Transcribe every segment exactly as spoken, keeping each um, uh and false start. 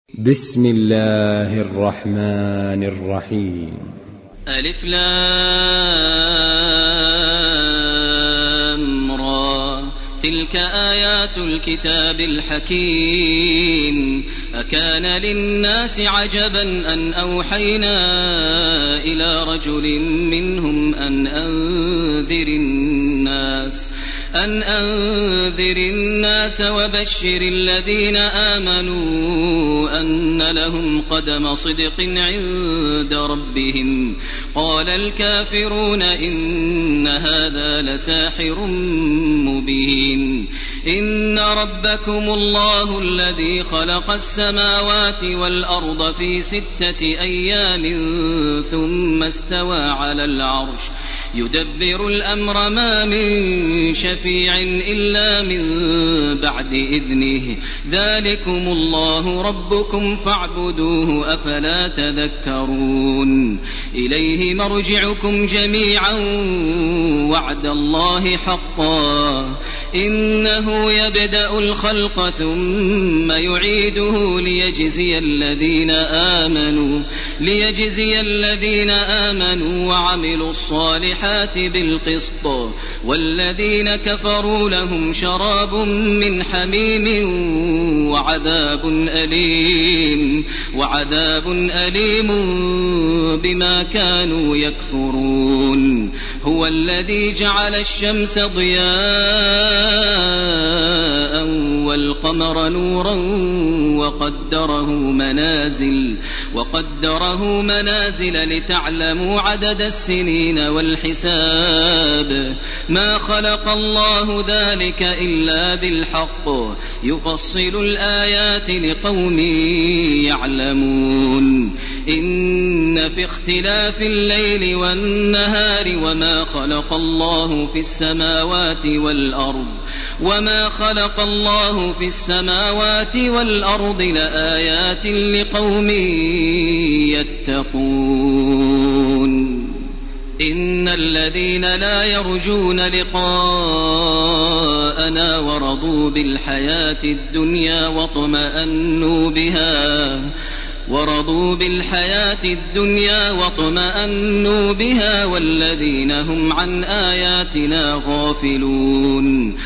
بسم الله الرحمن الرحيم. ألف لام را تلك آيات الكتاب الحكيم. أكان للناس عجبا أن أوحينا إلى رجل منهم أن أنذر الناس أن أنذر الناس وبشر الذين آمنوا أن لهم قدم صدق عند ربهم. قال الكافرون إن هذا لساحر مبين. إن ربكم الله الذي خلق السماوات والأرض في ستة أيام ثم استوى على العرش يدبر الأمر ما من شفيع إلا من بعد إذنه. ذلكم الله ربكم فاعبدوه أفلا تذكرون. إليه مرجعكم جميعا وعد الله حقا إنه يبدأ الخلق ثم يعيده ليجزي الذين آمنوا ليجزي الذين آمنوا وعملوا الصالحات بالقسط والذين كفروا لهم شراب من حميم وعذاب أليم وعذاب أليم بما كانوا يكفرون. هو الذي جعل الشمس ضياء والقمر نورا وقدره منازل وقدره منازل لتعلموا عدد السنين والحساب. ما خلق الله ذلك إلا بالحق يفصل الآيات لقوم يعلمون. إن في اختلاف الليل والنهار وما خلق الله في السماوات والأرض وما خلق الله في السماوات والأرض لآيات لقوم يتقون. إن الذين لا يرجون لقاءنا ورضوا بالحياة الدنيا واطمأنوا بها ورضوا بالحياة الدنيا واطمأنوا بها والذين هم عن آياتنا غافلون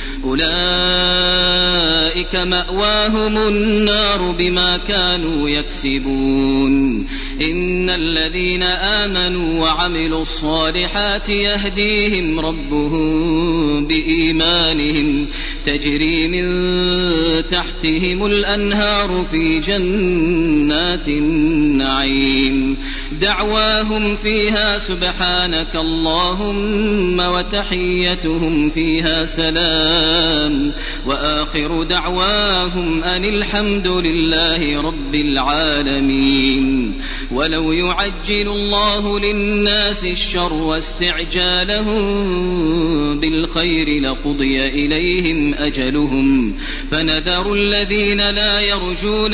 أولئك مأواهم النار بما كانوا يكسبون. إن الذين آمنوا وعملوا الصالحات يهديهم ربهم بإيمانهم تجري من تحتهم الأنهار في جنات النعيم. دعواهم فيها سبحانك اللهم وتحيتهم فيها سلام وآخر دعواهم أن الحمد لله رب العالمين. ولو يعجل الله للناس الشر واستعجالهم بالخير لقضي إليهم أجلهم فنذر الذين لا يرجون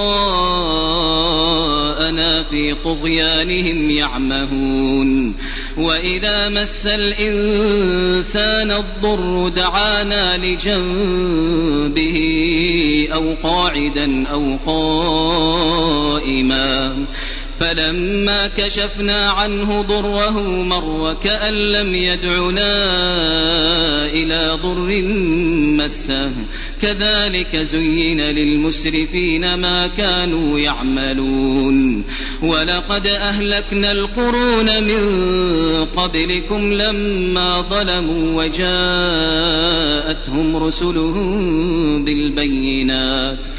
لقاءنا في طغيانهم يعمهون. وإذا مس الإنسان الضر دعانا لجنبه أو قاعدا أو قائما فلما كشفنا عنه ضره مر كأن لم يدعنا إلى ضر مسه. كذلك زين للمسرفين ما كانوا يعملون. ولقد أهلكنا القرون من قبلكم لما ظلموا وجاءتهم رسلهم بالبينات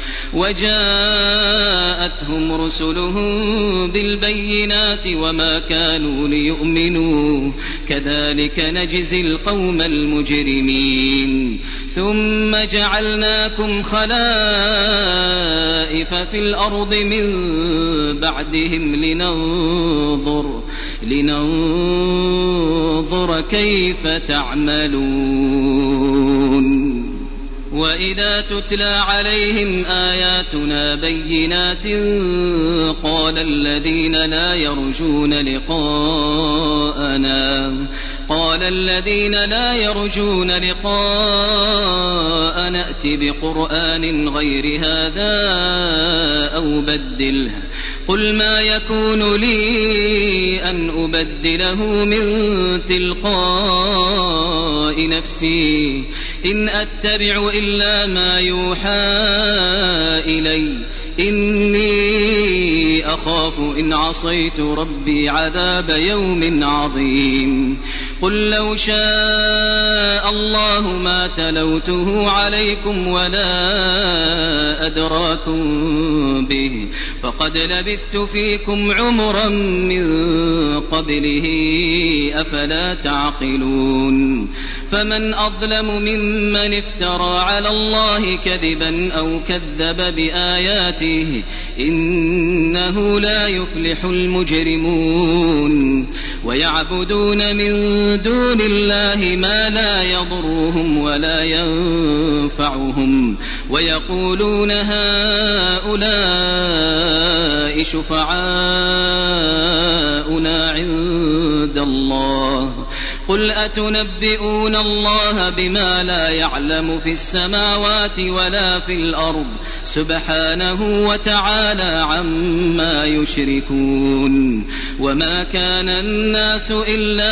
وجاءتهم رسلهم بالبينات وما كانوا ليؤمنوا. كذلك نجزي القوم المجرمين. ثم جعلناكم خلائف في الأرض من بعدهم لننظر لننظر كيف تعملون. وإذا تتلى عليهم آياتنا بينات قال الذين لا يرجون لقاءنا قال الذين لا يرجون لقاء نأت بقرآن غير هذا أو بدله قل ما يكون لي أن أبدله من تلقاء نفسي إن أتبع إلا ما يوحى إلي إني أخاف إن عصيت ربي عذاب يوم عظيم قل لو شاء الله ما تلوته عليكم ولا أدراكم به فقد لبثت فيكم عمرا من قبله أفلا تعقلون فمن أظلم ممن افترى على الله كذبا أو كذب بآياته إنه لا يفلح المجرمون ويعبدون من دون الله ما لا يضرهم ولا ينفعهم ويقولون هؤلاء شفعاؤنا عند الله قل أتنبئون الله بما لا يعلم في السماوات ولا في الأرض سبحانه وتعالى عما يشركون وما كان الناس إلا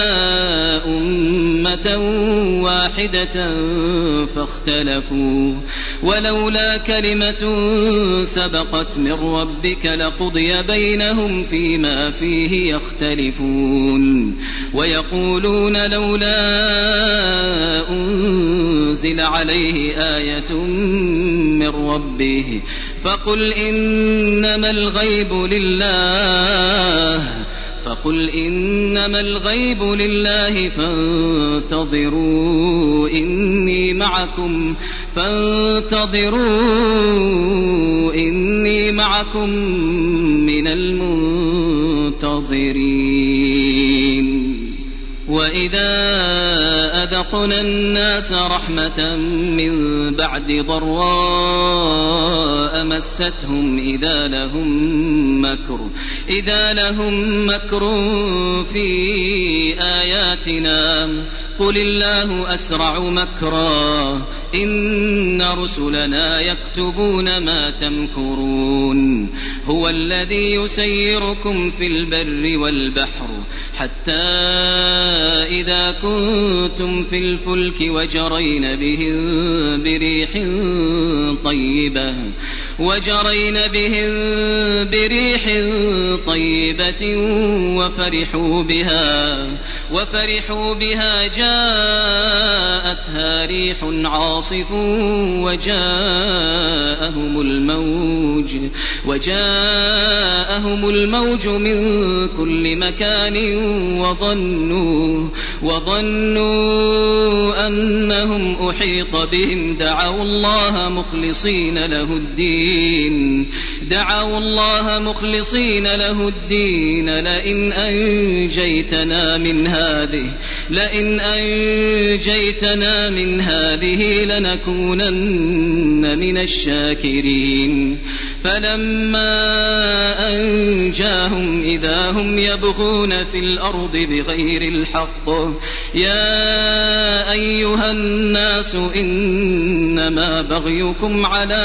أمة واحدة فاختلفوا ولولا كلمة سبقت من ربك لقضي بينهم فيما فيه يختلفون ويقولون لولا أنزل عليه آية من ربه فقل إنما الغيب لله فقل إنما الغيب لله فانتظروا إني معكم فانتظروا إني معكم من المنتظرين وإذا أذقنا الناس رحمة من بعد ضراء مستهم إذا لهم مكر إذا لهم مكر في آياتنا قل الله أسرع مكرا إن رسلنا يكتبون ما تمكرون هو الذي يسيركم في البر والبحر حتى إذا كنتم في الفلك وجرين بهم بريح طيبة وجرين بهم بريح طيبة وفرحوا بها وفرحوا بها جاءتها ريح عاصف وجاءهم الموج وجاءهم الموج من كل مكان وظنوا وظنوا أنهم أحيط بهم دعوا الله مخلصين له الدين دعوا الله مخلصين له الدين لئن أنجيتنا من هذه لئن أنجيتنا من هذه لنكونن من الشاكرين فلما أنجاهم إذا هم يبغون في الأرض بغير الحق يا أيها الناس إنما بغيكم على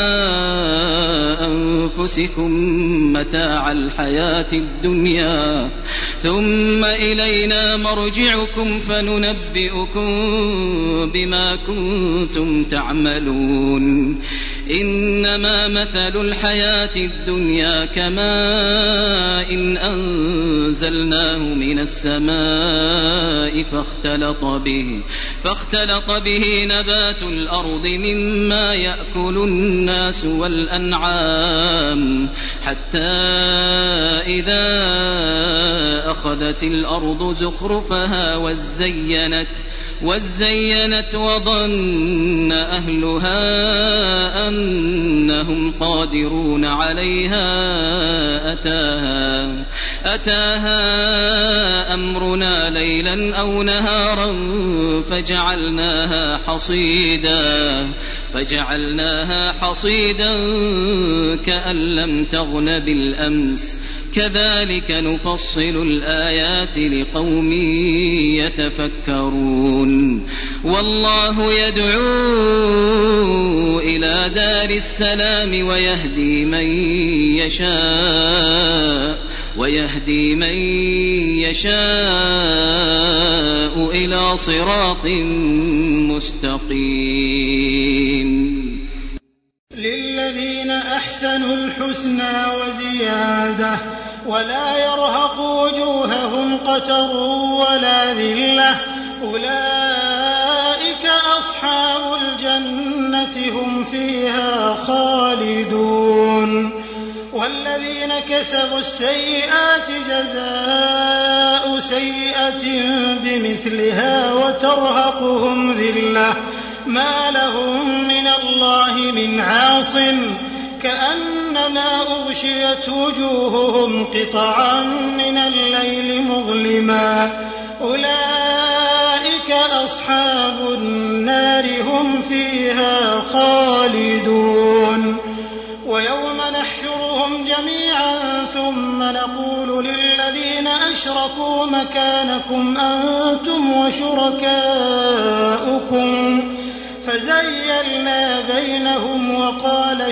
أنفسكم متاع الحياة الدنيا ثم إلينا مرجعكم فننبئكم بما كنتم تعملون إنما مثل الحياة الدنيا كماء إن أنزلناه من السماء فاختلط به فاختلط به نبات الأرض مما يأكل الناس والأنعام حتى إذا أخذت الأرض زخرفها وزينت وزينت وظن أهلها أنهم قادرون عليها أتاها أتاها أمرنا ليلا أو نهارا فجعلناها حصيدا فجعلناها حصيدا كأن لم تغن بالأمس كذلك نفصل الآيات لقوم يتفكرون والله يدعو إلى دار السلام ويهدي من يشاء ويهدي من يشاء إلى صراط مستقيم للذين أحسنوا الحسنى وزيادة ولا يرهق وجوههم قتر ولا ذلة أولئك أصحاب الجنة هم فيها خالدون والذين كسبوا السيئات جزاء سيئة بمثلها وترهقهم ذلة ما لهم من الله من عاصم كأنما أغشيت وجوههم قطعا من الليل مظلما أولئك أصحاب النار هم فيها خالدون ويوم نحشرهم جميعا ثم نقول للذين أشركوا مكانكم أنتم وشركاؤكم فزيلنا بينهم وقال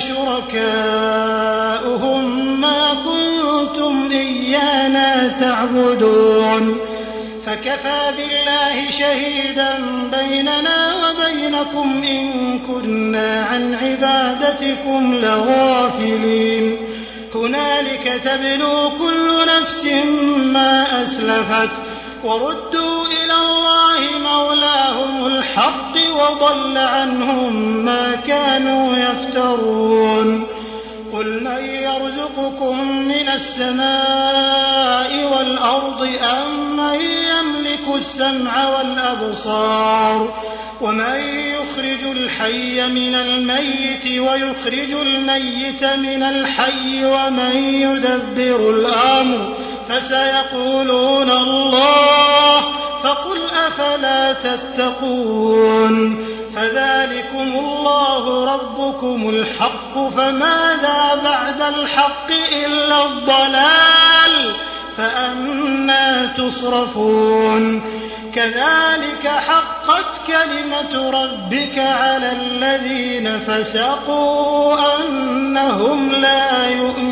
شركاؤهم ما كنتم إيانا تعبدون فكفى بالله شهيدا بيننا وبينكم إن كنا عن عبادتكم لغافلين هنالك تبلو كل نفس ما أسلفت وردوا إلى الله مولاهم الحق وضل عنهم ما كانوا يفترون قل من يرزقكم من السماء والأرض أم من يملك السمع والأبصار ومن يخرج الحي من الميت ويخرج الميت من الحي ومن يدبر الأمر فسيقولون الله فقل أفلا تتقون فذلكم الله ربكم الحق فماذا بعد الحق إلا الضلال فأنى تصرفون كذلك حقت كلمة ربك على الذين فسقوا أنهم لا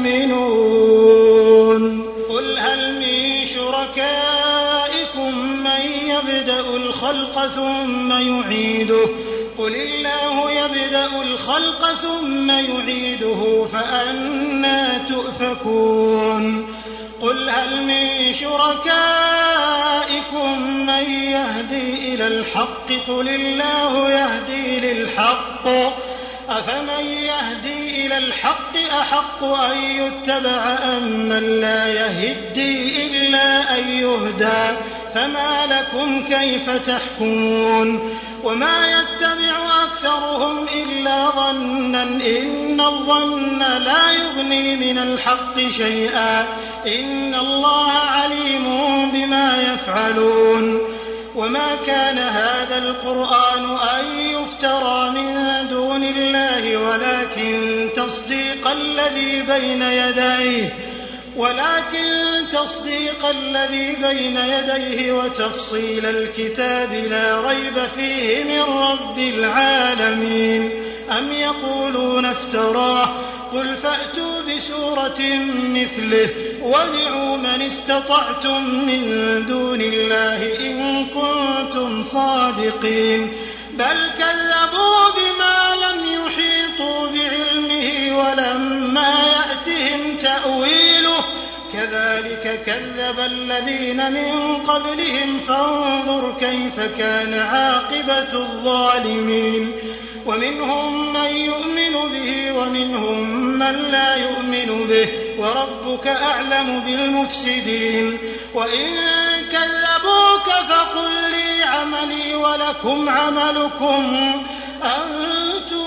يؤمنون قل هل من شركائكم من يبدأ الخلق ثم يعيده قل الله يبدأ الخلق ثم يعيده فأنى تؤفكون قل هل من شركائكم من يهدي إلى الحق قل الله يهدي للحق أفمن يهدي إلى الحق أحق أن يتبع أم من لا يهدي إلا أن يهدى فما لكم كيف تحكمون وما يتبع أكثرهم إلا ظنا إن الظن لا يغني من الحق شيئا إن الله عليم بما يفعلون وما كان هذا القرآن أن يفترى من دون الله ولكن تصديق الذي بين يديه ولكن تصديق الذي بين يديه وتفصيل الكتاب لا ريب فيه من رب العالمين أم يقولون افتراه قل فأتوا بسورة مثله وادعوا من استطعتم من دون الله إن كنتم صادقين بل كذبوا بما لم يحيطوا بعلمه ولما يأتهم تأويله كذلك كذب الذين من قبلهم فانظر كيف كان عاقبة الظالمين ومنهم من يؤمن به ومنهم من لا يؤمن به وربك أعلم بالمفسدين وإن كذبوك فقل لي عملي ولكم عملكم أنتم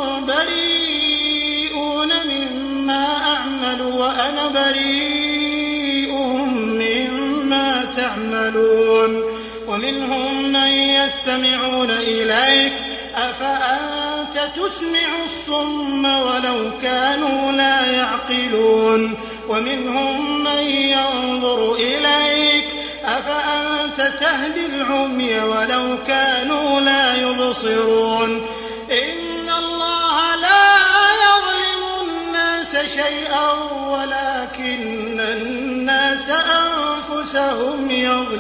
بريئون مما أعمل وأنا بريء مما تعملون ومنهم من يستمعون إليك أفأنت أأنت تسمع الصم ولو كانوا لا يعقلون ومنهم من ينظر إليك أفأنت تهدي العمي ولو كانوا لا يبصرون إن الله لا يظلم الناس شيئا ولكن الناس أنفسهم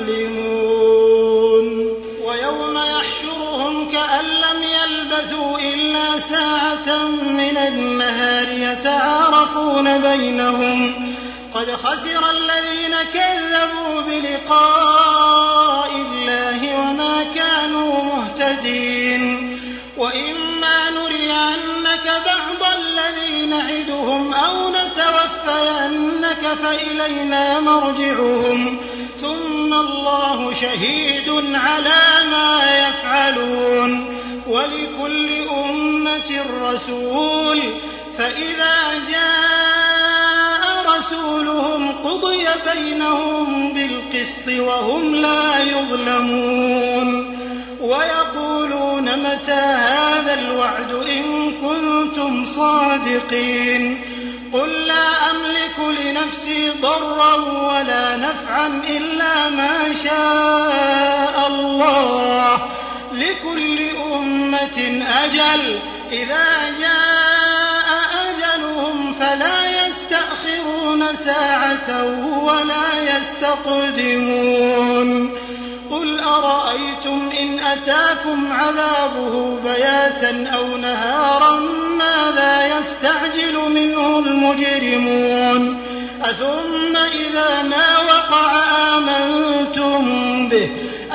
يظلمون ويوم يحشرهم كأن لم يلبثوا إلا ساعة من النهار يتعارفون بينهم قد خسر الذين كذبوا بلقاء الله وما كانوا مهتدين وإما نرينك بعض الذي نعدهم أو نتوفينك فإلينا مرجعهم ثم الله شهيد على ما يفعلون ولكل أمة رسول فإذا جاء رسولهم قضي بينهم بالقسط وهم لا يظلمون ويقولون متى هذا الوعد إن كنتم صادقين قل لا أملك لنفسي ضرا ولا نفعا إلا ما شاء الله لكل أمة أجل إذا جاء أجلهم فلا يستأخرون ساعة ولا يستقدمون قل أرأيتم إن أتاكم عذابه بياتا أو نهارا ماذا يستعجل منه المجرمون أثم إذا ما وقع آمنتم به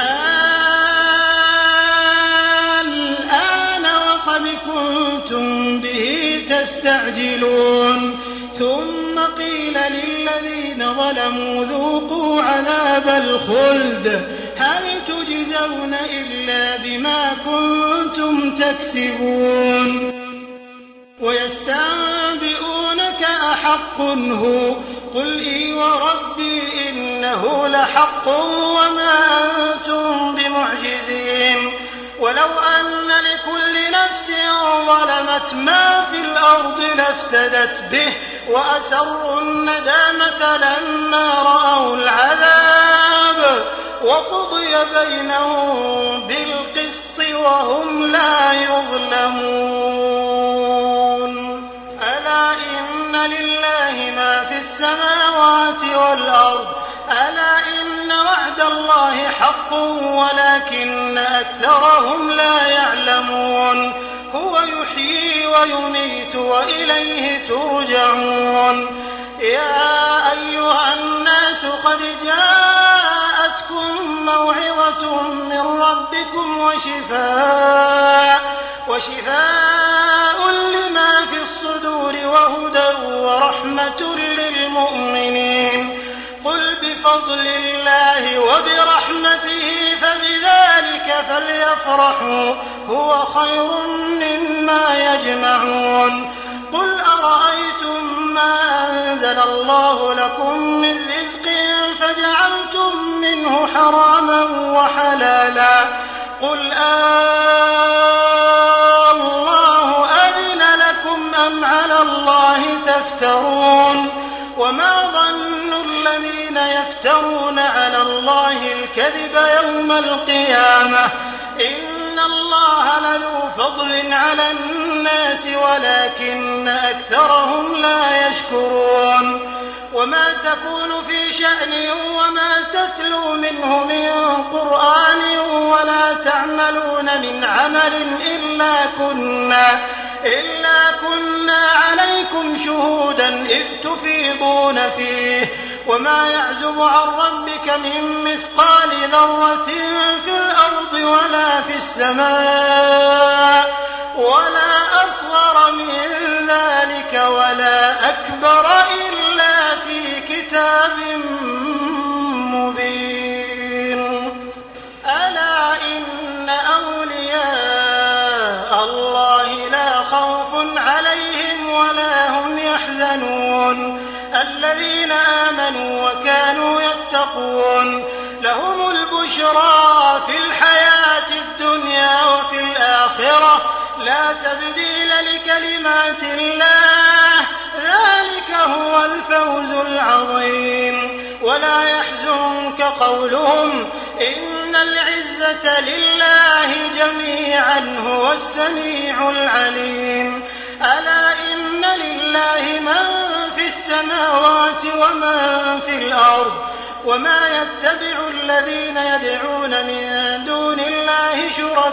الآن وقد كنتم به تستعجلون ثم قيل للذين ظلموا ذوقوا عذاب الخلد هل تجزون إلا بما كنتم تكسبون ويستنبئونك أحق هو قل إي وربي إنه لحق وما أنتم بمعجزين ولو أن لكل نفس ظلمت ما في الأرض لافتدت به وأسروا الندامة لما رأوا العذاب وقضي بينهم بالقسط وهم لا يظلمون ألا إن لله ما في السماوات والأرض ألا إن وعد الله حق ولكن أكثرهم لا يعلمون هو يحيي ويميت وإليه ترجعون يا أيها الناس قد جاءتكم موعظة من ربكم وشفاء وشفاء لما في الصدور وهدى ورحمة للمؤمنين قل بفضل الله وبرحمته فبذلك فليفرحوا هو خير مما يجمعون قل أرأيتم ما أنزل الله لكم من رزق فجعلتم منه حراما وحلالا قل الله أذن لكم أم على الله تفترون وما ظن الذين يفترون على الله الكذب يوم القيامة إن الله لذو فضل على الناس ولكن أكثرهم لا يشكرون وما تكون في شأن وما تتلو منه من قرآن ولا تعملون من عمل إلا كنا إلا كنا عليكم شهودا إذ تفيضون فيه وما يعزب عن ربك من مثقال ذرة في الأرض ولا في السماء ولا أصغر من ذلك ولا أكبر إلا في كتاب مبين ألا إن أولياء الله لا خوف عليهم ولا هم يحزنون الذين آمنوا وكانوا يتقون لهم البشرى في الحياة الدنيا وفي الآخرة لا تبديل لكلمات الله ذلك هو الفوز العظيم ولا يحزنك قولهم إن العزة لله جميعا هو السميع العليم ألا إن لله من في السماوات ومن في الأرض وما يتبع الذين يدعون من دون الله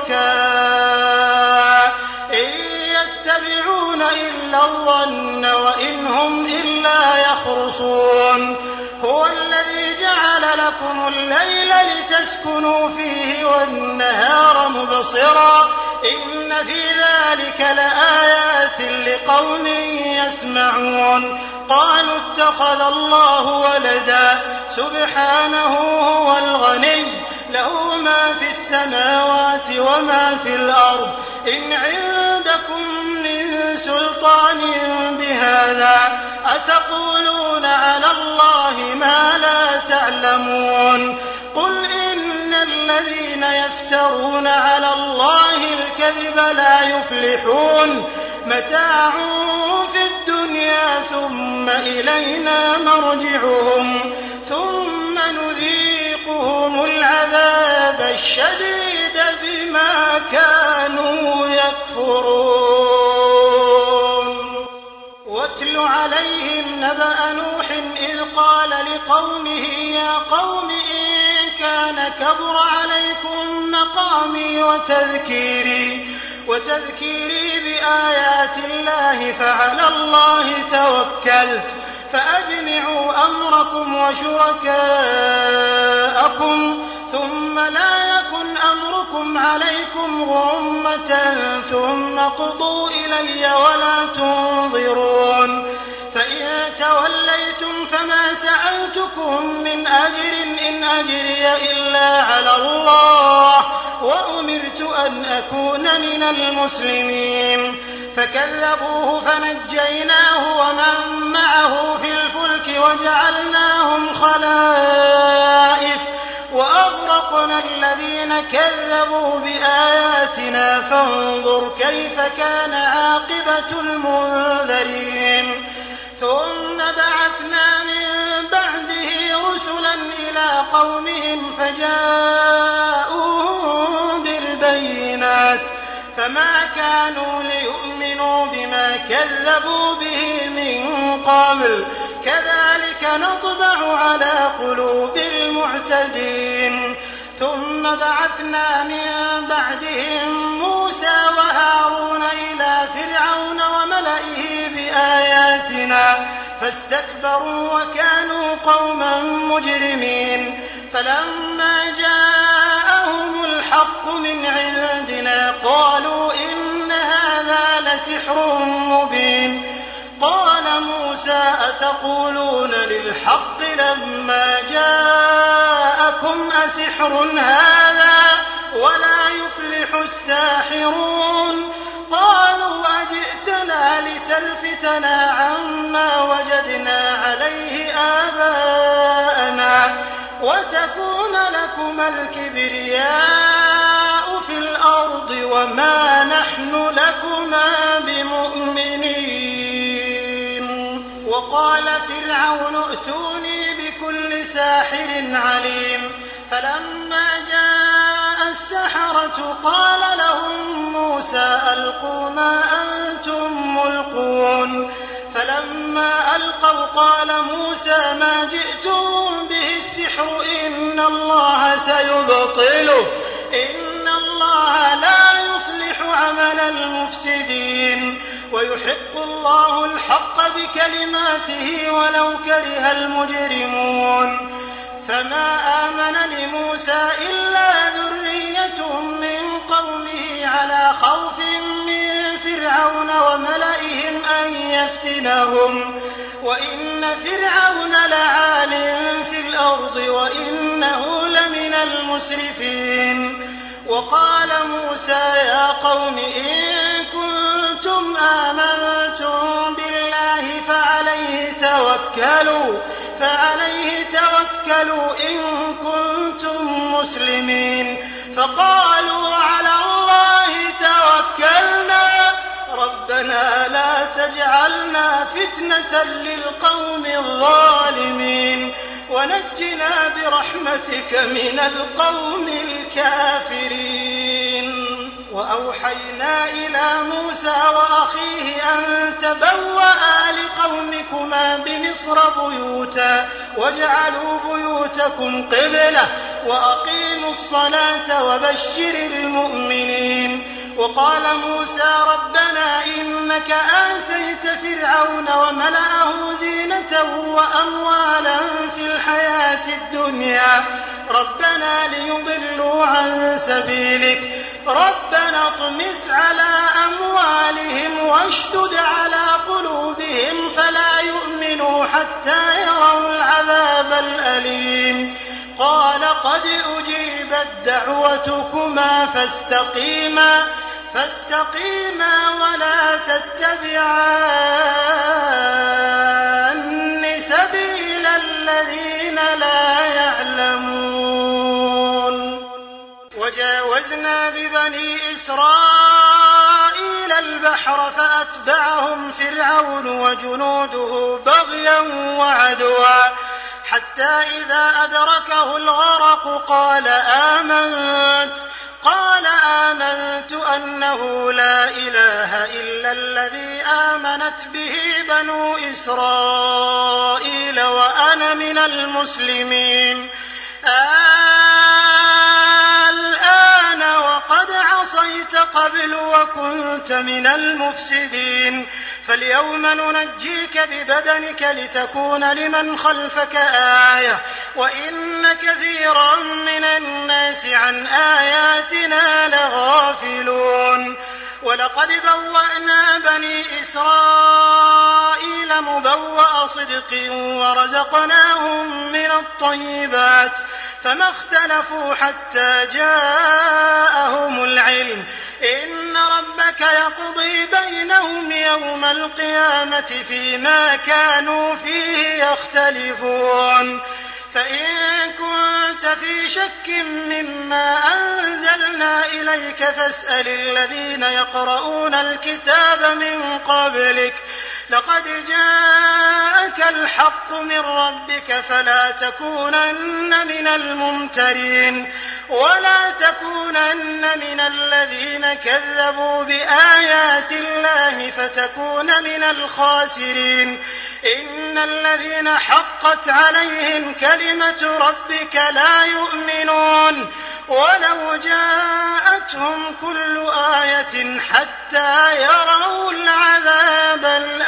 شركاء إن يتبعون إلا الظن وإن هم إلا يخرصون هو الذي جعل لكم الليل لتسكنوا فيه والنهار مبصرا إن في ذلك لآيات لقوم يسمعون قالوا اتخذ الله ولدا سبحانه هو الغني له ما في السماوات وما في الأرض إن عندكم من سلطان بهذا أتقولون على الله ما لا تعلمون قل إن الذين يفترون على الله الكذب لا يفلحون متاع في الدنيا ثم إلينا مرجعهم ثم نذيقهم العذاب الشديد بما كانوا يكفرون واتل عليهم نبأ نوح إذ قال لقومه يا قوم إن كان كبر عليكم مقامي وتذكيري وتذكيري بآيات الله فعلى الله توكلت فأجمعوا أمركم وشركاءكم ثم لا يكن أمركم عليكم غمة ثم قضوا إلي ولا تنظرون فإن توليتم فما سألتكم من أجر إن أجري إلا على الله وأمرت أن أكون من المسلمين فكذبوه فنجيناه ومن معه في الفلك وجعلناهم خلائف وأغرقنا الذين كذبوا بآياتنا فانظر كيف كان عاقبة المنذرين ثم بعثنا من بعده رسلا إلى قومهم فجاءوهم بالبينات فما كانوا ليؤمنوا بما كذبوا به من قبل كذلك نطبع على قلوب المعتدين ثم بعثنا من بعدهم موسى وهارون إلى فرعون وملئه بآياتنا فاستكبروا وكانوا قوما مجرمين فلما جاءهم الحق من عندنا قالوا إن هذا لسحر مبين قال موسى أتقولون للحق لما جاءكم أسحر هذا ولا يفلح الساحرون قالوا أجئتنا لتلفتنا عما وجدنا عليه آباءنا وتكون لكما الكبرياء في الأرض وما نحن لكما بمؤمنين وقال فرعون ائتوني بكل ساحر عليم فلما جاء السحرة قال لهم موسى ألقوا ما أنتم ملقون فلما ألقوا قال موسى ما جئتم به السحر إن الله سيبطله إن الله لا يصلح عمل المفسدين ويحق الله الحق بكلماته ولو كره المجرمون فما آمن لموسى إلا ذرية من قومه على خوف من فرعون وملئهم أن يفتنهم وإن فرعون لعال في الأرض وإنه لمن المسرفين وقال موسى يا قوم إن كنتم آمنتم بالله فعليه توكلوا فعليه توكلوا إن كنتم مسلمين فقالوا على الله توكلنا ربنا لا تجعلنا فتنة للقوم الظالمين ونجنا برحمتك من القوم الكافرين. وأوحينا إلى موسى وأخيه أن تبوأ لقومكما بمصر بيوتا واجعلوا بيوتكم قبلة وأقيموا الصلاة وبشر المؤمنين. وقال موسى ربنا إنك آتيت فرعون وملأه زينة وأموالا في الحياة الدنيا ربنا ليضلوا عن سبيلك ربنا اطمس على أموالهم واشدد على قلوبهم فلا يؤمنوا حتى يروا العذاب الأليم. قال قد أجيبت دعوتكما فاستقيما فاستقيما ولا تتبعان سبيل الذين لا يعلمون. وجاوزنا ببني إسرائيل البحر فأتبعهم فرعون وجنوده بغيا وعدوا حتى إذا أدركه الغرق قال آمنت قال آمنت أنه لا إله إلا الذي آمنت به بنو إسرائيل وأنا من المسلمين. الآن وقد عصيت قبل وكنت من المفسدين فاليوم ننجيك ببدنك لتكون لمن خلفك آية وإن كثيرا من الناس عن آياتنا لغافلون. ولقد بوأنا بني إسرائيل مبوأ صدق ورزقناهم من الطيبات فما اختلفوا حتى جاءهم العلم إن ربك يقضي بينهم يوم القيامة فيما كانوا فيه يختلفون. فإن كنت في شك مما أنزلنا إليك فاسأل الذين يقرؤون الكتاب من قبلك لقد جاءك الحق من ربك فلا تكونن من الممترين ولا تكونن من الذين كذبوا بآيات الله فتكون من الخاسرين. إن الذين حقت عليهم كلمة ربك لا يؤمنون ولو جاءتهم كل آية حتى يروا العذاب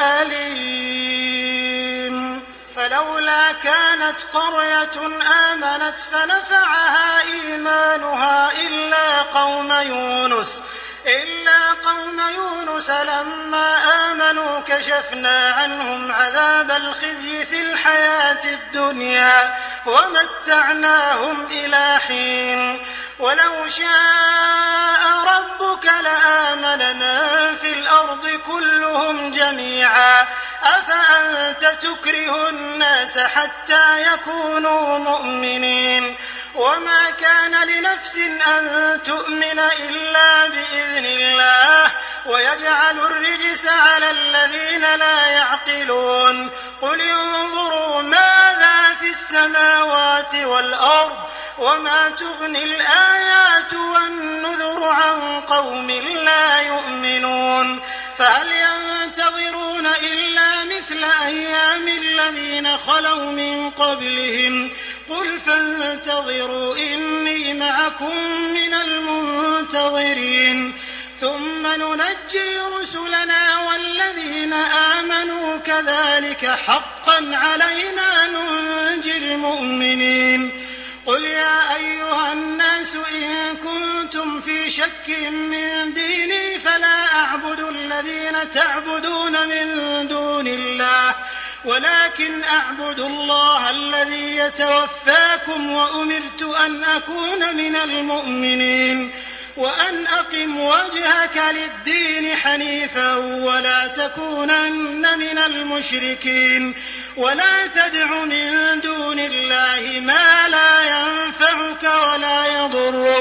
الأليم. فلولا كانت قرية آمنت فنفعها إيمانها إلا قوم يونس إلا قوم يونس لما آمنوا كشفنا عنهم عذاب الخزي في الحياة الدنيا ومتعناهم إلى حين. ولو شاء ربك لآمن من في الأرض كلهم جميعا أفأنت تكره الناس حتى يكونوا مؤمنين. وما كان لنفس أن تؤمن إلا بإذن الله ويجعل الرجس على الذين لا يعقلون. قل انظروا ماذا في السماوات والأرض وما تغني الآيات والنذر عن قوم لا يؤمنون. فهل ينتظرون إلا مثل أيام الذين خلوا من قبلهم قل فانتظروا إني معكم من المنتظرين. ثم ننجي رسلنا والذين آمنوا كذلك حقا علينا ننجي المؤمنين. قل يا أيها الناس إن كنتم في شك من ديني فلا أعبد الذين تعبدون من دون الله ولكن أعبد الله الذي يتوفاكم وأمرت أن أكون من المؤمنين وأن أقم وجهك للدين حنيفا ولا تكونن من المشركين ولا تدع من دون الله ما لا ينفعك ولا يضرك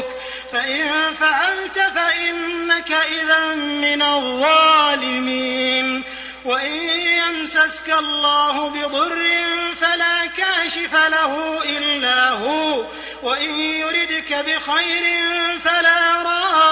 فإن فعلت فإنك إذا من الظالمين وإن يمسسك الله بضر فلا كاشف له إلا هو وإن يردك بخير فلا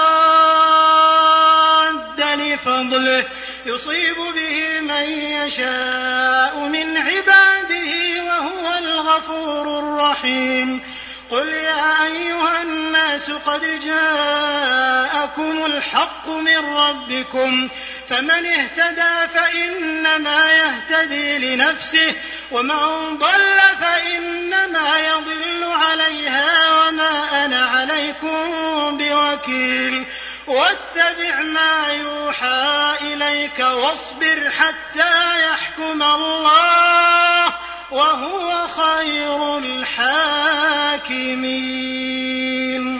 راد لفضله يصيب به من يشاء من عباده وهو الغفور الرحيم قل يا أيها الناس قد جاءكم الحق من ربكم فمن اهتدى فإنما يهتدي لنفسه ومن ضل فإنما يضل عليها وما أنا عليكم بوكيل واتبع ما يوحى إليك واصبر حتى يحكم الله وهو خير الحاكمين.